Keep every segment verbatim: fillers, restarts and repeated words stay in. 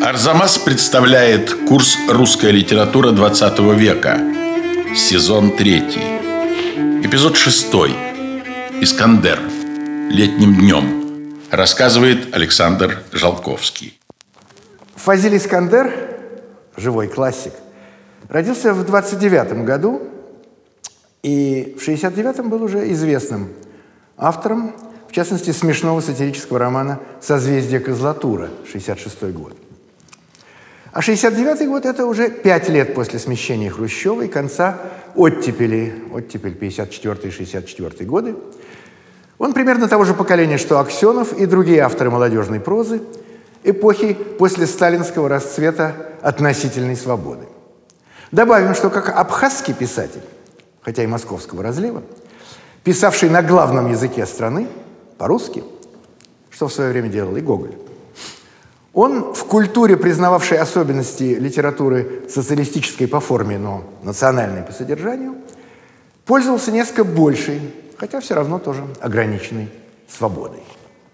Арзамас представляет курс «Русская литература двадцатого века», сезон третий, эпизод шестой. «Искандер. Летним днем». Рассказывает Александр Жалковский. Фазиль Искандер, живой классик, родился в двадцать девятом году и в шестьдесят девятом был уже известным автором, в частности, смешного сатирического романа «Созвездие Козлатура», шестьдесят шестой год. А шестьдесят девятый год – это уже пять лет после смещения Хрущева и конца оттепели, оттепель пятьдесят четвёртый — шестьдесят четвёртый годы. Он примерно того же поколения, что Аксенов и другие авторы молодежной прозы эпохи после сталинского расцвета относительной свободы. Добавим, что как абхазский писатель, хотя и московского разлива, писавший на главном языке страны, по-русски, что в свое время делал и Гоголь, он в культуре, признававшей особенности литературы социалистической по форме, но национальной по содержанию, пользовался несколько большей, хотя все равно тоже ограниченной свободой.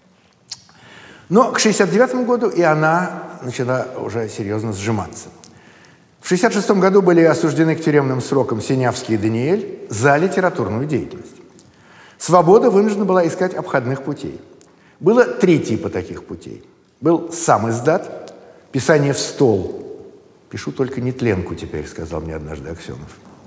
Но к шестьдесят девятому году и она начала уже серьезно сжиматься. В шестьдесят шестом году были осуждены к тюремным срокам Синявский и Даниэль за литературную деятельность. Свобода вынуждена была искать обходных путей. Было три типа таких путей. Был сам издат, писание в стол. «Пишу только нетленку теперь», — сказал мне однажды Аксенов.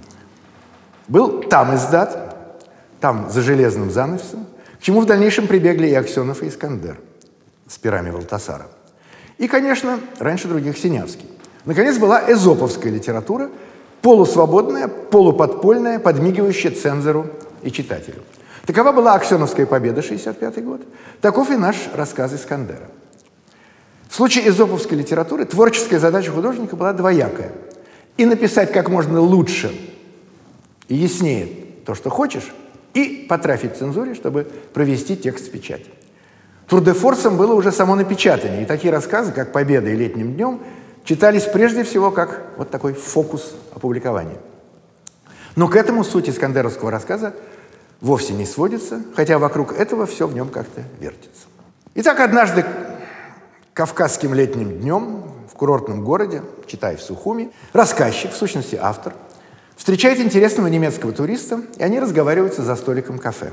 Был там издат, там за железным занавесом, к чему в дальнейшем прибегли и Аксенов, и Искандер с перами Валтасара. И, конечно, раньше других Синявский. Наконец, была эзоповская литература, полусвободная, полуподпольная, подмигивающая цензору и читателю. Такова была Аксеновская победа, шестьдесят пятый год. Таков и наш рассказ Искандера. В случае эзоповской литературы творческая задача художника была двоякая. И написать как можно лучше и яснее то, что хочешь, и потрафить цензуре, чтобы провести текст в печать. Тур-де-форсом было уже само напечатание, и такие рассказы, как «Победа» и «Летним днем», читались прежде всего как вот такой фокус опубликования. Но к этому суть искандеровского рассказа вовсе не сводится, хотя вокруг этого все в нем как-то вертится. Итак, однажды кавказским летним днем в курортном городе, читай, в Сухуми, рассказчик, в сущности автор, встречает интересного немецкого туриста, и они разговариваются за столиком кафе.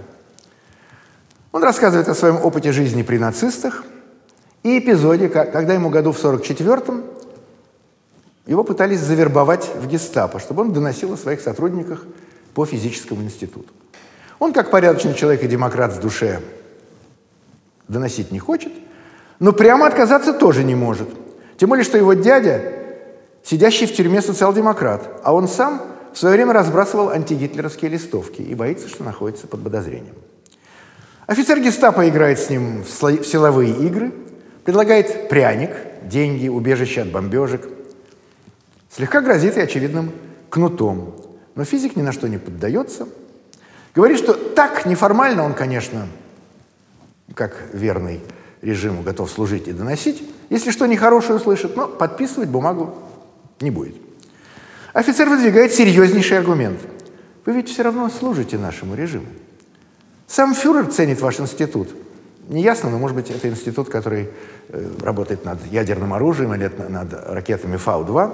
Он рассказывает о своем опыте жизни при нацистах и эпизоде, когда ему году в сорок четвёртом его пытались завербовать в гестапо, чтобы он доносил о своих сотрудниках по физическому институту. Он, как порядочный человек и демократ в душе, доносить не хочет, но прямо отказаться тоже не может. Тем более, что его дядя, сидящий в тюрьме социал-демократ, а он сам в свое время разбрасывал антигитлеровские листовки и боится, что находится под подозрением. Офицер гестапо играет с ним в силовые игры, предлагает пряник, деньги, убежище от бомбежек, слегка грозит и очевидным кнутом. Но физик ни на что не поддается. Говорит, что так неформально он, конечно, как верный режиму готов служить и доносить, если что нехорошее услышит, но подписывать бумагу не будет. Офицер выдвигает серьезнейший аргумент. Вы ведь все равно служите нашему режиму. Сам фюрер ценит ваш институт. Неясно, но, может быть, это институт, который э, работает над ядерным оружием или над ракетами Фау два.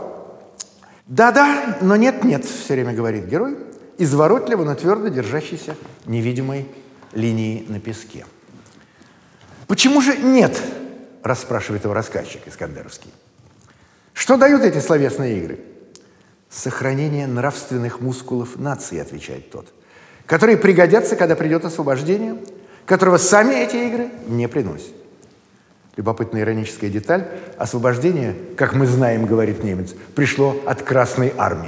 Да-да, но нет-нет, все время говорит герой, изворотливо, но твердо держащийся невидимой линии на песке. «Почему же нет?» – расспрашивает его рассказчик искандеровский. «Что дают эти словесные игры?» «Сохранение нравственных мускулов нации», – отвечает тот, «которые пригодятся, когда придет освобождение, которого сами эти игры не приносят». Любопытная ироническая деталь. Освобождение, как мы знаем, говорит немец, пришло от Красной Армии.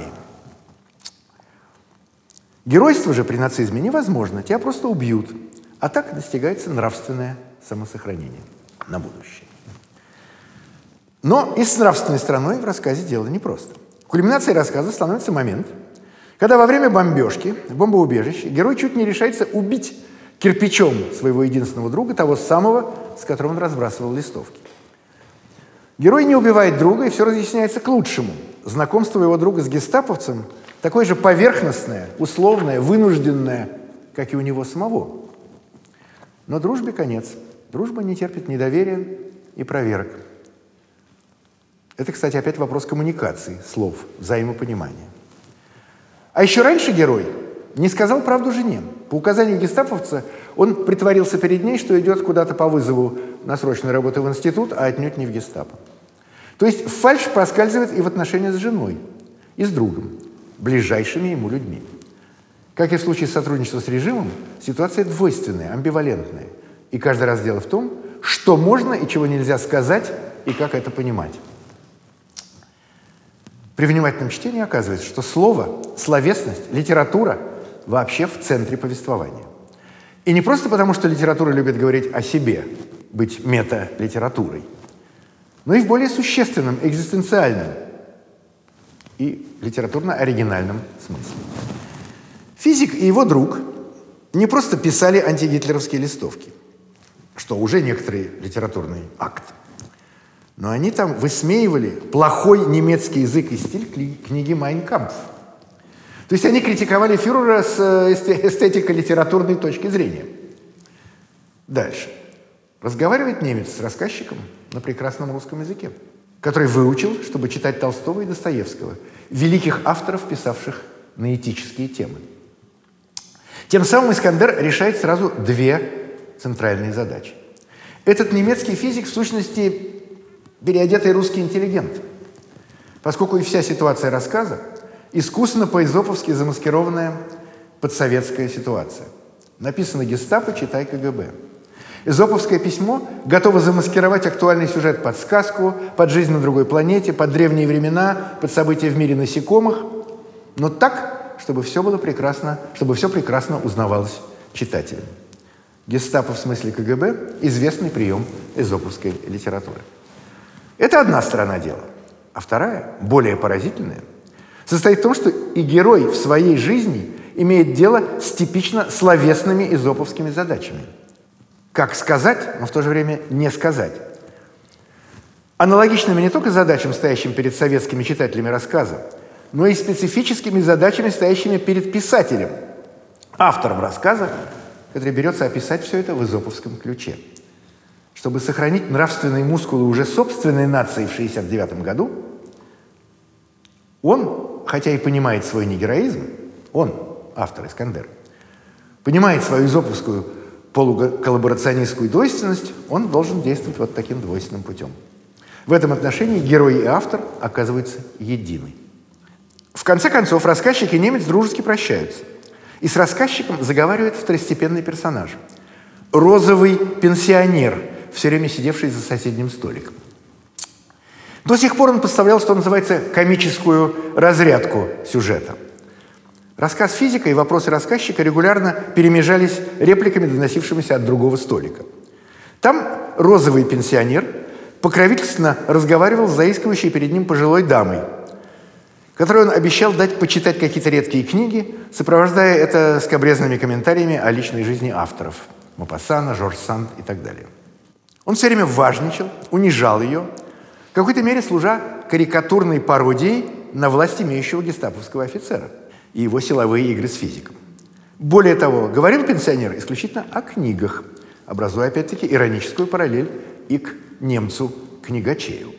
Геройство же при нацизме невозможно, тебя просто убьют. А так достигается нравственное самосохранение на будущее. Но и с нравственной стороной в рассказе дело непросто. Кульминацией рассказа становится момент, когда во время бомбежки в бомбоубежище герой чуть не решается убить кирпичом своего единственного друга, того самого, с которым он разбрасывал листовки. Герой не убивает друга, и все разъясняется к лучшему. Знакомство его друга с гестаповцем такое же поверхностное, условное, вынужденное, как и у него самого. Но дружбе конец. Дружба не терпит недоверия и проверок. Это, кстати, опять вопрос коммуникации, слов, взаимопонимания. А еще раньше герой не сказал правду жене. По указанию гестаповца он притворился перед ней, что идет куда-то по вызову на срочную работу в институт, а отнюдь не в гестапо. То есть фальшь проскальзывает и в отношениях с женой, и с другом, ближайшими ему людьми. Как и в случае сотрудничества с режимом, ситуация двойственная, амбивалентная. И каждый раз дело в том, что можно и чего нельзя сказать, и как это понимать. При внимательном чтении оказывается, что слово, словесность, литература вообще в центре повествования. И не просто потому, что литература любит говорить о себе, быть мета-литературой, но и в более существенном, экзистенциальном и литературно-оригинальном смысле. Физик и его друг не просто писали антигитлеровские листовки, что уже некоторый литературный акт, но они там высмеивали плохой немецкий язык и стиль книги «Майн кампф». То есть они критиковали фюрера с эстетико-литературной точки зрения. Дальше. Разговаривает немец с рассказчиком на прекрасном русском языке, который выучил, чтобы читать Толстого и Достоевского, великих авторов, писавших на этические темы. Тем самым Искандер решает сразу две центральные задачи. Этот немецкий физик, в сущности, переодетый русский интеллигент, поскольку и вся ситуация рассказа искусно по-эзоповски замаскированная подсоветская ситуация. Написано гестапо, читай КГБ. Эзоповское письмо готово замаскировать актуальный сюжет под сказку, под жизнь на другой планете, под древние времена, под события в мире насекомых, но так, чтобы все было прекрасно, чтобы все прекрасно узнавалось читателям. Гестапо в смысле КГБ – известный прием эзоповской литературы. Это одна сторона дела. А вторая, более поразительная, состоит в том, что и герой в своей жизни имеет дело с типично словесными эзоповскими задачами. Как сказать, но в то же время не сказать. Аналогичными не только задачам, стоящим перед советскими читателями рассказа, но и специфическими задачами, стоящими перед писателем, автором рассказа, который берется описать все это в эзоповском ключе. Чтобы сохранить нравственные мускулы уже собственной нации в шестьдесят девятом году, он, хотя и понимает свой негероизм, он, автор Искандер, понимает свою эзоповскую полуколлаборационистскую двойственность, он должен действовать вот таким двойственным путем. В этом отношении герой и автор оказываются едины. В конце концов, рассказчик и немец дружески прощаются. И с рассказчиком заговаривает второстепенный персонаж. Розовый пенсионер, все время сидевший за соседним столиком. До сих пор он поставлял, что называется, комическую разрядку сюжета. Рассказ физика и вопросы рассказчика регулярно перемежались репликами, доносившимися от другого столика. Там розовый пенсионер покровительственно разговаривал с заискивающей перед ним пожилой дамой, которой он обещал дать почитать какие-то редкие книги, сопровождая это скабрезными комментариями о личной жизни авторов – Мопассана, Жорж Санд и так далее. Он все время важничал, унижал ее, в какой-то мере служа карикатурной пародией на власть имеющего гестаповского офицера и его силовые игры с физиком. Более того, говорил пенсионер исключительно о книгах, образуя опять-таки ироническую параллель и к немцу-книгачею.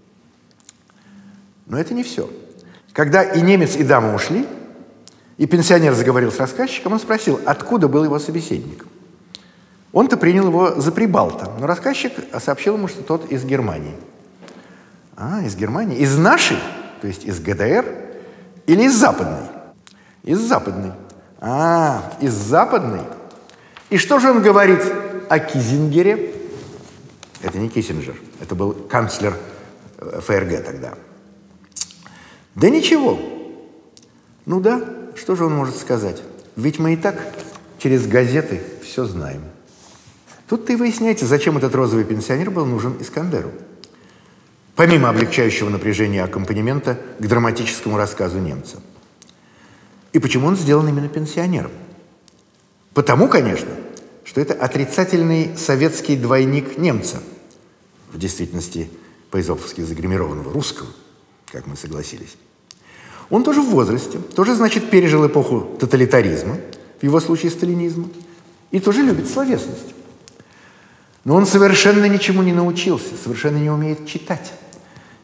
Но это не все. Когда и немец, и дама ушли, и пенсионер заговорил с рассказчиком, он спросил, откуда был его собеседник. Он-то принял его за прибалта, но рассказчик сообщил ему, что тот из Германии. А, из Германии? Из нашей? То есть из ГДР? Или из западной? Из западной. А, из западной? И что же он говорит о Киссингере? Это не Киссинджер, это был канцлер ФРГ тогда. Да ничего. Ну да, что же он может сказать? Ведь мы и так через газеты все знаем. Тут-то и выясняется, зачем этот розовый пенсионер был нужен Искандеру. Помимо облегчающего напряжения аккомпанемента к драматическому рассказу немца. И почему он сделан именно пенсионером? Потому, конечно, что это отрицательный советский двойник немца, в действительности по-эзоповски загримированного русского, как мы согласились. Он тоже в возрасте, тоже, значит, пережил эпоху тоталитаризма, в его случае сталинизма, и тоже любит словесность. Но он совершенно ничему не научился, совершенно не умеет читать.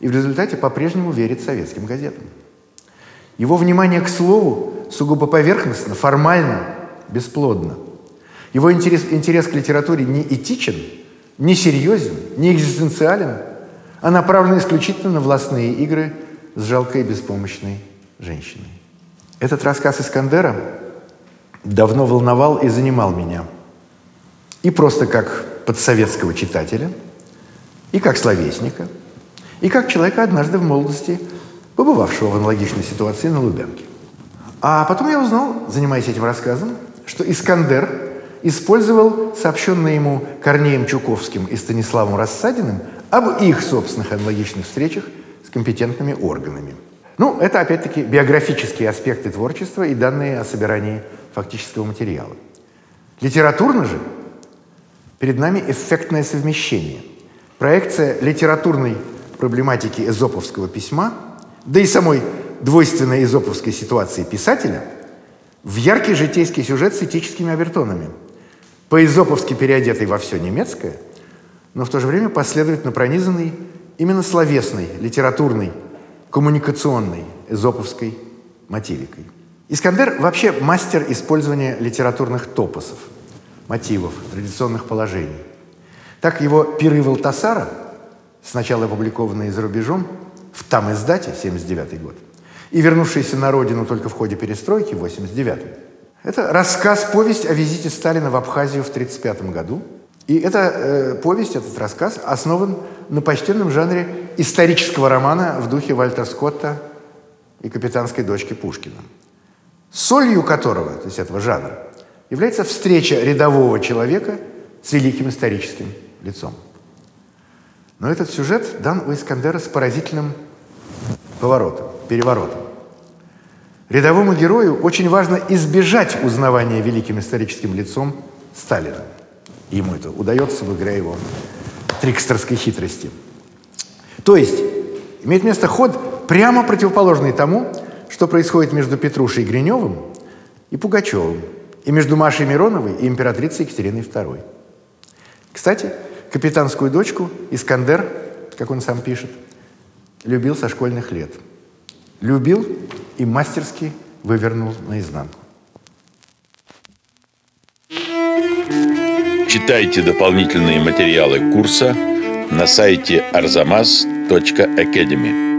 и в результате по-прежнему верит советским газетам. Его внимание к слову сугубо поверхностно, формально, бесплодно. Его интерес, интерес к литературе не этичен, не серьезен, не экзистенциален, а направлен исключительно на властные игры с жалкой беспомощной женщиной. Этот рассказ Искандера давно волновал и занимал меня. И просто как подсоветского читателя, и как словесника, и как человека, однажды в молодости побывавшего в аналогичной ситуации на Лубянке. А потом я узнал, занимаясь этим рассказом, что Искандер использовал сообщенные ему Корнеем Чуковским и Станиславом Рассадиным об их собственных аналогичных встречах с компетентными органами. Ну, это, опять-таки, биографические аспекты творчества и данные о собирании фактического материала. Литературно же перед нами эффектное совмещение. Проекция литературной проблематики эзоповского письма, да и самой двойственной эзоповской ситуации писателя в яркий житейский сюжет с этическими обертонами, по-эзоповски переодетый во все немецкое, но в то же время последовательно пронизанный именно словесной, литературной, коммуникационной эзоповской мотивикой. Искандер вообще мастер использования литературных топосов, мотивов, традиционных положений. Так его «Пиры Валтасара», сначала опубликованные за рубежом, в там-издате, семьдесят девятый год, и вернувшийся на родину только в ходе перестройки, в восемьдесят девятом. Это рассказ-повесть о визите Сталина в Абхазию в тридцать пятом году. И эта э, повесть, этот рассказ основан на почтенном жанре исторического романа в духе Вальтера Скотта и «Капитанской дочки» Пушкина, солью которого, то есть этого жанра, является встреча рядового человека с великим историческим лицом. Но этот сюжет дан у Искандера с поразительным поворотом, переворотом. Рядовому герою очень важно избежать узнавания великим историческим лицом Сталина. И ему это удается благодаря его трикстерской хитрости. То есть имеет место ход, прямо противоположный тому, что происходит между Петрушей Гриневым и Пугачевым, и между Машей Мироновой и императрицей Екатериной второй. Кстати, «Капитанскую дочку» Искандер, как он сам пишет, любил со школьных лет. Любил и мастерски вывернул наизнанку. Читайте дополнительные материалы курса на сайте арзамас точка академи.